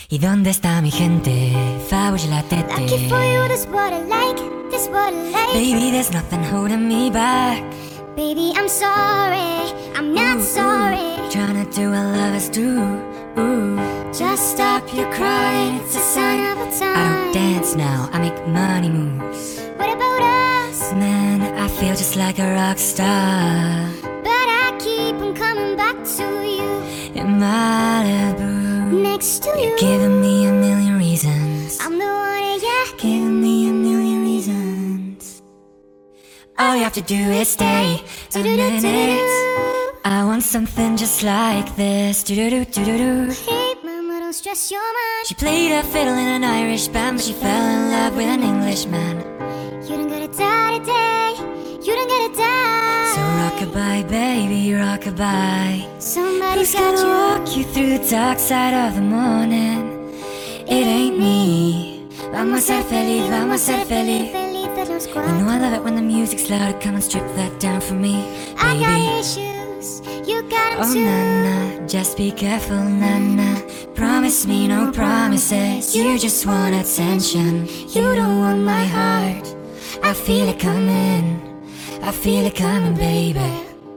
¿Y dónde está mi gente? Fauge la tete. Lucky for you, this what I like, this what I like. Baby, there's nothing holding me back. Baby, I'm sorry, I'm not sorry. Trying to do what lovers do. Just stop your crying, it's a sign of a I time. don't dance now, I make money moves. What about us? Man, I feel just like a rock star But I keep on coming back to you, in Malibu. next to you. You're giving me a million reasons. I'm the one, yeah. Giving me a million reasons. All you have to do is stay a minute. I want something just like this. Do-do-do-do-do-do. Hey, mama, don't stress your mind. She played a fiddle in an Irish band, but she fell in love with an Englishman. You don't gotta die today, you don't gotta die. So rockabye, baby, rockabye. Somebody's Who's got gonna you. walk you through the dark side of the morning? It ain't me. Vamos a ser feliz, vamos a ser feliz. Feliz de los You cuatro. know I love it when the music's loud. Come and strip that down for me, I got baby. issues, you got them Oh too. na-na, just be careful, na-na. Promise me no promises. You just want attention. You don't want my heart. I feel it coming, I feel it coming, baby.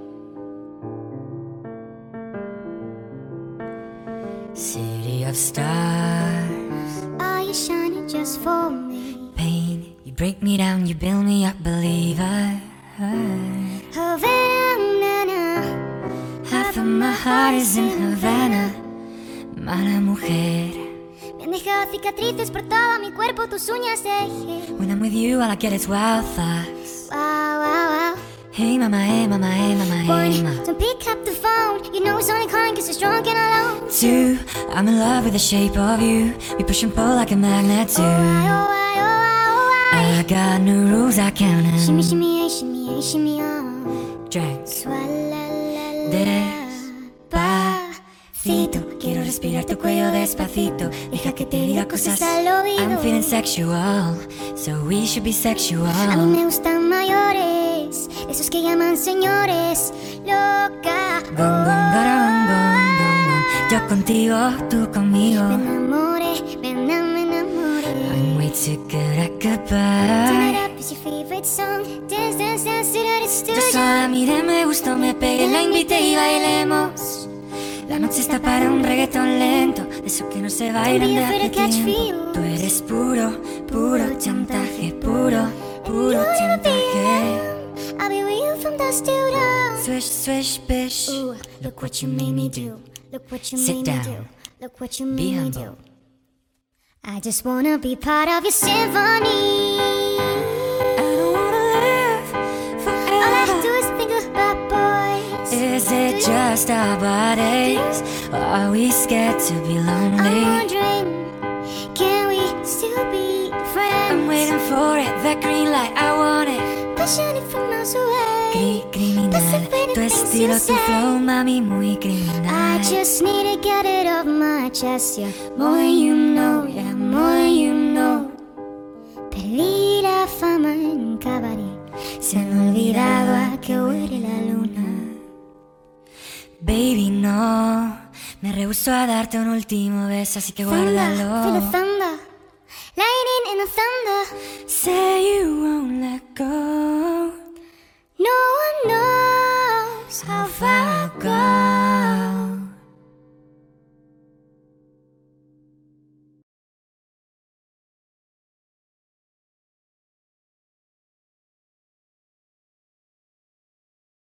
City of stars, Are you shining just for me? pain. You break me down, you build me up, believer. Havana, Half of my heart is in Havana. Mala mujer. me han dejado cicatrices por todo mi cuerpo, tus uñas dejé. When I'm with you, all I get is wild thoughts. Wow, wow, wow. Hey mama, hey mama, hey mama, hey mama. One, don't pick up the phone. You know it's only calling cause it's drunk and alone. Two, I'm in love with the shape of you. We push and pull like a magnet too. Oh, I, oh, I, oh, I. I got no rules, I count Shimmy, 'em. shimmy, a, shimmy, a, shimmy, oh. Drink. Swalala. Despacito, quiero respirar tu cuello despacito. Deja que te diga cosas. Al oído. I'm feeling sexual, so we should be A mí sexual. me gustan mayores, esos que llaman señores. Loca. Gong, gong, gara, gong, gong, gong, gong. Yo contigo, tú conmigo. Me enamoré, me enamoré. I'm way too good at Turn it goodbye. up, it's your favorite song. Dance, dance, dance, do that, it's Yo sola la miré, me gustó, me pegué, la invité y bailemos. La noche está para un reggaetón lento, de esos que no se bailan de hace tiempo. Tú eres puro, puro chantaje, puro, puro chantaje. I'll be with you from dusk till dawn. Swish, swish, bish. Ooh, look what you made me do. Look what you Sit made down. me do. Look what you Be made me do. humble. I just wanna be part of your symphony. I don't wanna live All I forever. do is think about boys. Is it just our bodies, or are we scared to be I'm lonely? wondering, can we still be friends? I'm waiting for it, that green light, I want it. Pushing it from miles away. Criminal, tu estilo, tu flow, mami, muy I criminal. just need to get it off my chest, yeah. More you know, yeah, more you know. Perdí la fama en un cabaret. Se han olvidado a que huele la luna. Baby, no, me rehúso a darte un último beso, así que Thunder, feel the guárdalo. thunder. Lightning in the thunder. Say you won't let go. No one knows how far